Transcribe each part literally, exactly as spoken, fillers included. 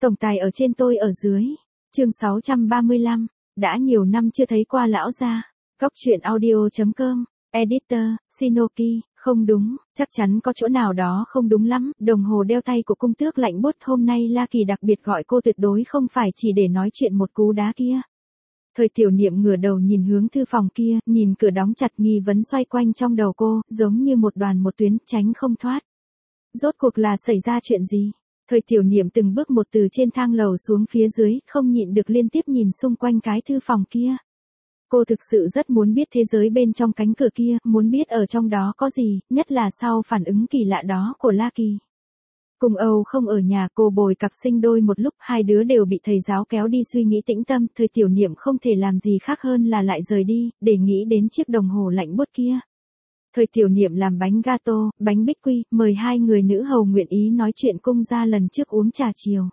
Tổng tài ở trên tôi ở dưới. Chương sáu trăm ba mươi lăm, đã nhiều năm chưa thấy qua lão gia. Góc truyện audio chấm com, editor, Shinoki, không đúng, chắc chắn có chỗ nào đó không đúng lắm, đồng hồ đeo tay của cung tước lạnh buốt hôm nay La Kỳ đặc biệt gọi cô tuyệt đối không phải chỉ để nói chuyện một cú đá kia. Thời Tiểu Niệm ngửa đầu nhìn hướng thư phòng kia, nhìn cửa đóng chặt nghi vấn xoay quanh trong đầu cô, giống như một đoàn một tuyến, tránh không thoát. Rốt cuộc là xảy ra chuyện gì? Thời Tiểu Niệm từng bước một từ trên thang lầu xuống phía dưới, không nhịn được liên tiếp nhìn xung quanh cái thư phòng kia. Cô thực sự rất muốn biết thế giới bên trong cánh cửa kia, muốn biết ở trong đó có gì, nhất là sau phản ứng kỳ lạ đó của La Kỳ. Cùng Âu không ở nhà, cô bồi cặp sinh đôi một lúc, hai đứa đều bị thầy giáo kéo đi suy nghĩ tĩnh tâm, Thời Tiểu Niệm không thể làm gì khác hơn là lại rời đi, để nghĩ đến chiếc đồng hồ lạnh buốt kia. Thời Tiểu Niệm làm bánh gato, bánh bích quy, mời hai người nữ hầu nguyện ý nói chuyện cung gia lần trước uống trà chiều.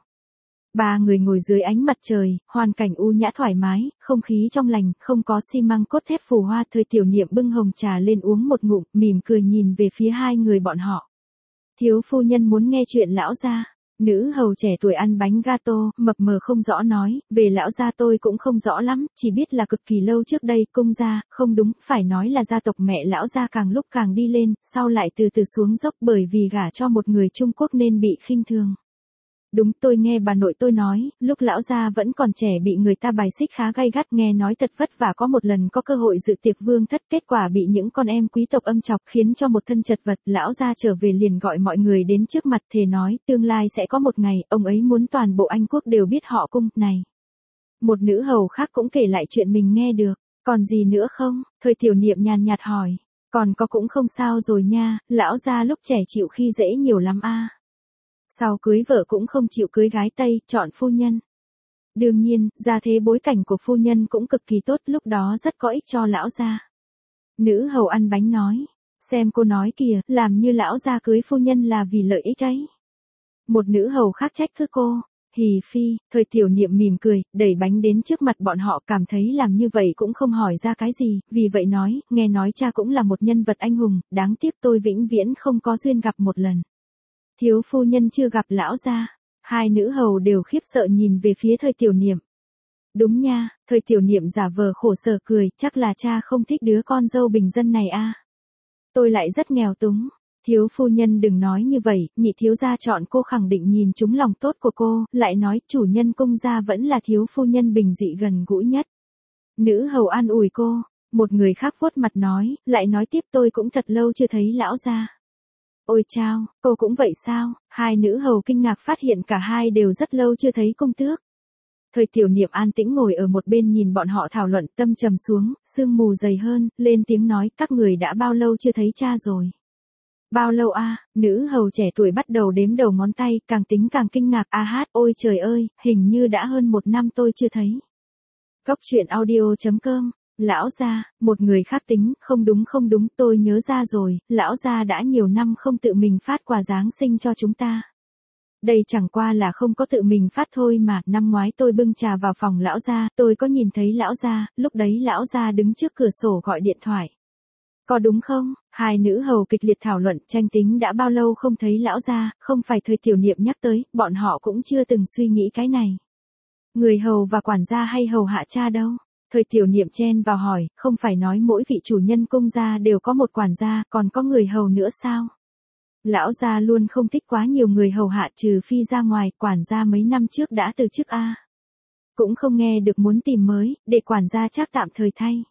Ba người ngồi dưới ánh mặt trời, hoàn cảnh u nhã thoải mái, không khí trong lành, không có xi măng cốt thép phù hoa. Thời Tiểu Niệm bưng hồng trà lên uống một ngụm, mỉm cười nhìn về phía hai người bọn họ. Thiếu phu nhân muốn nghe chuyện lão gia. Nữ hầu trẻ tuổi ăn bánh gato, mập mờ không rõ nói, về lão gia tôi cũng không rõ lắm, chỉ biết là cực kỳ lâu trước đây, cung gia, không đúng, phải nói là gia tộc mẹ lão gia càng lúc càng đi lên, sau lại từ từ xuống dốc bởi vì gả cho một người Trung Quốc nên bị khinh thường. Đúng, tôi nghe bà nội tôi nói, lúc lão gia vẫn còn trẻ bị người ta bài xích khá gay gắt, nghe nói thật vất vả có một lần có cơ hội dự tiệc vương thất, kết quả bị những con em quý tộc âm chọc khiến cho một thân chật vật. Lão gia trở về liền gọi mọi người đến trước mặt, thề nói tương lai sẽ có một ngày ông ấy muốn toàn bộ Anh quốc đều biết họ cung này. Một nữ hầu khác cũng kể lại chuyện mình nghe được. Còn gì nữa không? Thời Tiểu Niệm nhàn nhạt hỏi. Còn có cũng không sao rồi nha, lão gia lúc trẻ chịu khi dễ nhiều lắm a. À. Sau cưới vợ cũng không chịu cưới gái Tây, chọn phu nhân. Đương nhiên, gia thế bối cảnh của phu nhân cũng cực kỳ tốt, lúc đó rất có ích cho lão gia. Nữ hầu ăn bánh nói, xem cô nói kìa, làm như lão gia cưới phu nhân là vì lợi ích ấy. Một nữ hầu khác trách cứ cô, hì phi. Thời Tiểu Niệm mỉm cười, đẩy bánh đến trước mặt bọn họ, cảm thấy làm như vậy cũng không hỏi ra cái gì, vì vậy nói, nghe nói cha cũng là một nhân vật anh hùng, đáng tiếc tôi vĩnh viễn không có duyên gặp một lần. Thiếu phu nhân chưa gặp lão gia. Hai nữ hầu đều khiếp sợ nhìn về phía Thời Tiểu Niệm. Đúng nha, Thời Tiểu Niệm giả vờ khổ sở cười, chắc là cha không thích đứa con dâu bình dân này a. À. Tôi lại rất nghèo túng. Thiếu phu nhân đừng nói như vậy, nhị thiếu gia chọn cô khẳng định nhìn trúng lòng tốt của cô, lại nói chủ nhân cung gia vẫn là thiếu phu nhân bình dị gần gũi nhất. Nữ hầu an ủi cô, một người khác vuốt mặt nói, lại nói tiếp tôi cũng thật lâu chưa thấy lão gia. Ôi chao, cô cũng vậy sao? Hai nữ hầu kinh ngạc phát hiện cả hai đều rất lâu chưa thấy công tước. Thời Tiểu Niệm an tĩnh ngồi ở một bên nhìn bọn họ thảo luận, tâm trầm xuống, sương mù dày hơn, lên tiếng nói, các người đã bao lâu chưa thấy cha rồi? Bao lâu a? À? Nữ hầu trẻ tuổi bắt đầu đếm đầu ngón tay, càng tính càng kinh ngạc, a hát, ôi trời ơi, hình như đã hơn một năm tôi chưa thấy. Góc truyện audio chấm com. Lão gia, một người khác tính, không đúng không đúng, tôi nhớ ra rồi, lão gia đã nhiều năm không tự mình phát quà Giáng sinh cho chúng ta. Đây chẳng qua là không có tự mình phát thôi mà, năm ngoái tôi bưng trà vào phòng lão gia, tôi có nhìn thấy lão gia, lúc đấy lão gia đứng trước cửa sổ gọi điện thoại. Có đúng không? Hai nữ hầu kịch liệt thảo luận, tranh tính đã bao lâu không thấy lão gia, không phải Thời Tiểu Niệm nhắc tới, bọn họ cũng chưa từng suy nghĩ cái này. Người hầu và quản gia hay hầu hạ cha đâu? Thời Tiểu Niệm chen vào hỏi, không phải nói mỗi vị chủ nhân cung gia đều có một quản gia, còn có người hầu nữa sao? Lão gia luôn không thích quá nhiều người hầu hạ, trừ phi ra ngoài, quản gia mấy năm trước đã từ chức a. Cũng không nghe được muốn tìm mới, để quản gia Trác tạm thời thay.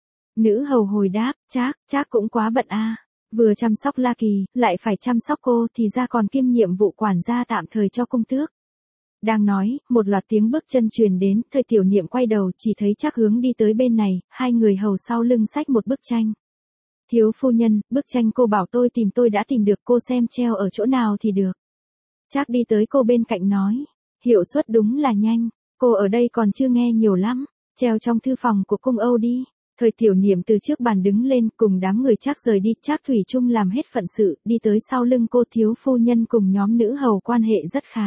Nữ hầu hồi đáp, Trác, Trác cũng quá bận a, vừa chăm sóc La Kỳ, lại phải chăm sóc cô, thì ra còn kiêm nhiệm vụ quản gia tạm thời cho cung tước. Đang nói, một loạt tiếng bước chân truyền đến, Thời Tiểu Niệm quay đầu, chỉ thấy Trác hướng đi tới bên này, hai người hầu sau lưng xách một bức tranh. Thiếu phu nhân, bức tranh cô bảo tôi tìm tôi đã tìm được, cô xem treo ở chỗ nào thì được. Trác đi tới cô bên cạnh nói, hiệu suất đúng là nhanh, cô ở đây còn chưa nghe nhiều lắm, treo trong thư phòng của cung Âu đi. Thời Tiểu Niệm từ trước bàn đứng lên, cùng đám người Trác rời đi, Trác thủy chung làm hết phận sự, đi tới sau lưng cô. Thiếu phu nhân cùng nhóm nữ hầu quan hệ rất khá.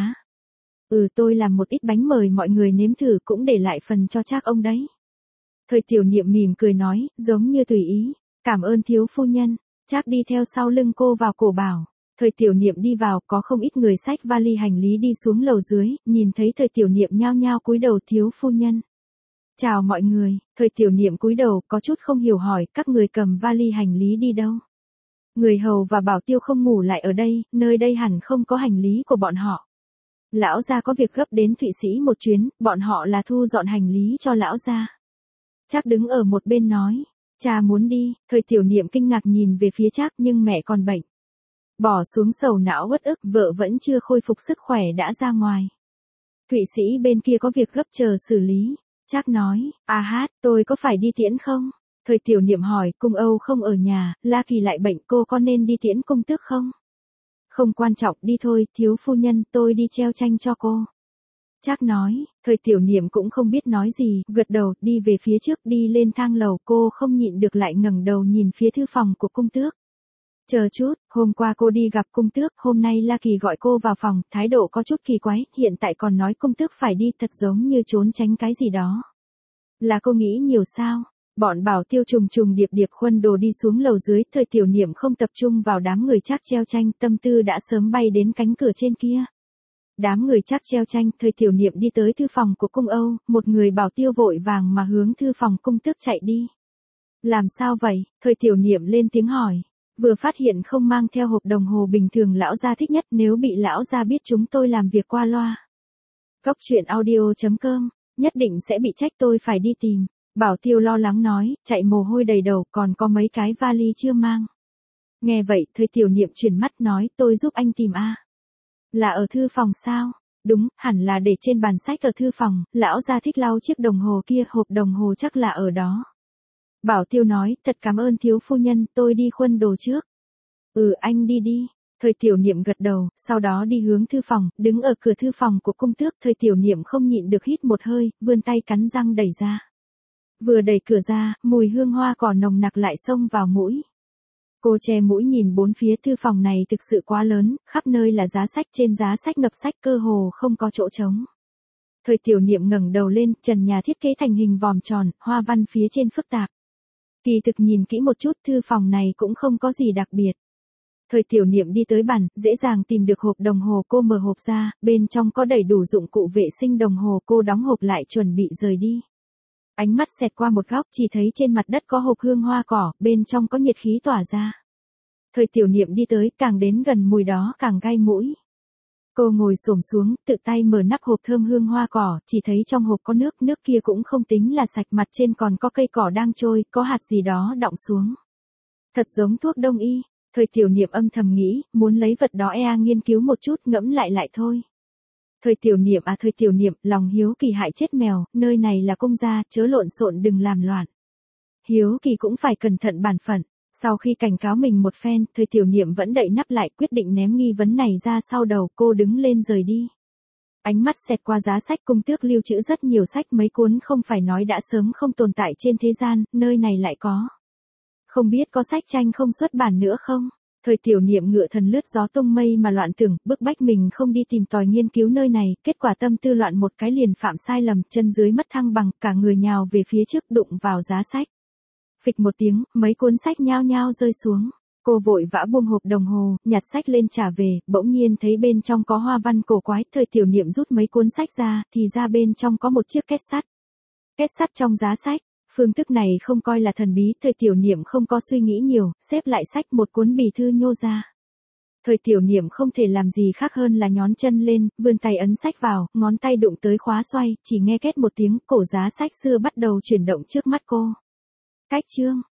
Ừ, tôi làm một ít bánh mời mọi người nếm thử, cũng để lại phần cho Trác ông đấy. Thời Tiểu Niệm mỉm cười nói, giống như tùy ý, cảm ơn thiếu phu nhân. Trác đi theo sau lưng cô vào cổ bảo, Thời tiểu niệm đi vào, có không ít người xách vali hành lý đi xuống lầu dưới, nhìn thấy thời tiểu niệm nhao nhao cúi đầu thiếu phu nhân. Chào mọi người, thời tiểu niệm cúi đầu, có chút không hiểu hỏi, các người cầm vali hành lý đi đâu? Người hầu và bảo tiêu không ngủ lại ở đây, nơi đây hẳn không có hành lý của bọn họ. Lão gia có việc gấp đến Thụy Sĩ một chuyến, bọn họ là thu dọn hành lý cho lão gia. Trác đứng ở một bên nói, cha muốn đi, thời tiểu niệm kinh ngạc nhìn về phía Trác nhưng mẹ còn bệnh. Bỏ xuống sầu não uất ức, vợ vẫn chưa khôi phục sức khỏe đã ra ngoài. Thụy Sĩ bên kia có việc gấp chờ xử lý. Trác nói, à hát, tôi có phải đi tiễn không? Thời tiểu niệm hỏi, cung Âu không ở nhà, La Kỳ lại bệnh, cô có nên đi tiễn công tước không? Không quan trọng, đi thôi, thiếu phu nhân, tôi đi treo tranh cho cô. Trác nói, thời tiểu niệm cũng không biết nói gì, gật đầu, đi về phía trước, đi lên thang lầu, cô không nhịn được lại ngẩng đầu nhìn phía thư phòng của cung tước. Chờ chút, hôm qua cô đi gặp cung tước, hôm nay La Kỳ gọi cô vào phòng, thái độ có chút kỳ quái, hiện tại còn nói cung tước phải đi, thật giống như trốn tránh cái gì đó. Là cô nghĩ nhiều sao? Bọn bảo tiêu trùng trùng điệp điệp khuân đồ đi xuống lầu dưới, thời tiểu niệm không tập trung vào đám người Trác treo tranh, tâm tư đã sớm bay đến cánh cửa trên kia. Đám người Trác treo tranh, thời tiểu niệm đi tới thư phòng của cung Âu, một người bảo tiêu vội vàng mà hướng thư phòng cung tước chạy đi. Làm sao vậy? Thời tiểu niệm lên tiếng hỏi. Vừa phát hiện không mang theo hộp đồng hồ bình thường lão gia thích nhất, nếu bị lão gia biết chúng tôi làm việc qua loa. Góc truyện audio chấm com, nhất định sẽ bị trách tôi phải đi tìm. Bảo tiêu lo lắng nói, chạy mồ hôi đầy đầu, còn có mấy cái vali chưa mang. Nghe vậy, thời tiểu niệm chuyển mắt nói, tôi giúp anh tìm a. Là ở thư phòng sao? Đúng, hẳn là để trên bàn sách ở thư phòng, lão gia thích lau chiếc đồng hồ kia, hộp đồng hồ chắc là ở đó. Bảo tiêu nói, thật cảm ơn thiếu phu nhân, tôi đi khuân đồ trước. Ừ, anh đi đi. Thời tiểu niệm gật đầu, sau đó đi hướng thư phòng, đứng ở cửa thư phòng của cung tước, thời tiểu niệm không nhịn được hít một hơi, vươn tay cắn răng đẩy ra. Vừa đẩy cửa ra, mùi hương hoa cỏ nồng nặc lại xông vào mũi. Cô che mũi nhìn bốn phía, thư phòng này thực sự quá lớn, khắp nơi là giá sách, trên giá sách ngập sách, cơ hồ không có chỗ trống. Thời tiểu niệm ngẩng đầu lên, trần nhà thiết kế thành hình vòm tròn, hoa văn phía trên phức tạp. Kỳ thực nhìn kỹ một chút, thư phòng này cũng không có gì đặc biệt. Thời tiểu niệm đi tới bàn, dễ dàng tìm được hộp đồng hồ, cô mở hộp ra, bên trong có đầy đủ dụng cụ vệ sinh đồng hồ, cô đóng hộp lại chuẩn bị rời đi. Ánh mắt xẹt qua một góc, chỉ thấy trên mặt đất có hộp hương hoa cỏ, bên trong có nhiệt khí tỏa ra. Thời tiểu niệm đi tới, càng đến gần mùi đó càng gai mũi. Cô ngồi xổm xuống, tự tay mở nắp hộp thơm hương hoa cỏ, chỉ thấy trong hộp có nước, nước kia cũng không tính là sạch, mặt trên còn có cây cỏ đang trôi, có hạt gì đó đọng xuống. Thật giống thuốc đông y. Thời tiểu niệm âm thầm nghĩ, muốn lấy vật đó ea nghiên cứu một chút, ngẫm lại lại thôi. Thời tiểu niệm à thời tiểu niệm, lòng hiếu kỳ hại chết mèo, nơi này là cung gia, chớ lộn xộn đừng làm loạn. Hiếu kỳ cũng phải cẩn thận bản phận. Sau khi cảnh cáo mình một phen, thời tiểu niệm vẫn đậy nắp lại, quyết định ném nghi vấn này ra sau đầu, cô đứng lên rời đi. Ánh mắt xẹt qua giá sách, cung tước lưu trữ rất nhiều sách, mấy cuốn không phải nói đã sớm không tồn tại trên thế gian, nơi này lại có. Không biết có sách tranh không xuất bản nữa không? Thời tiểu niệm ngựa thần lướt gió tung mây mà loạn tưởng, bức bách mình không đi tìm tòi nghiên cứu nơi này, kết quả tâm tư loạn một cái liền phạm sai lầm, chân dưới mất thăng bằng, cả người nhào về phía trước đụng vào giá sách. Phịch một tiếng, mấy cuốn sách nhao nhao rơi xuống. Cô vội vã buông hộp đồng hồ, nhặt sách lên trả về, bỗng nhiên thấy bên trong có hoa văn cổ quái, thời tiểu niệm rút mấy cuốn sách ra, thì ra bên trong có một chiếc két sắt. Két sắt trong giá sách. Phương thức này không coi là thần bí, thời tiểu niệm không có suy nghĩ nhiều, xếp lại sách, một cuốn bì thư nhô ra. Thời tiểu niệm không thể làm gì khác hơn là nhón chân lên, vươn tay ấn sách vào, ngón tay đụng tới khóa xoay, chỉ nghe két một tiếng, cổ giá sách xưa bắt đầu chuyển động trước mắt cô. Cách chương,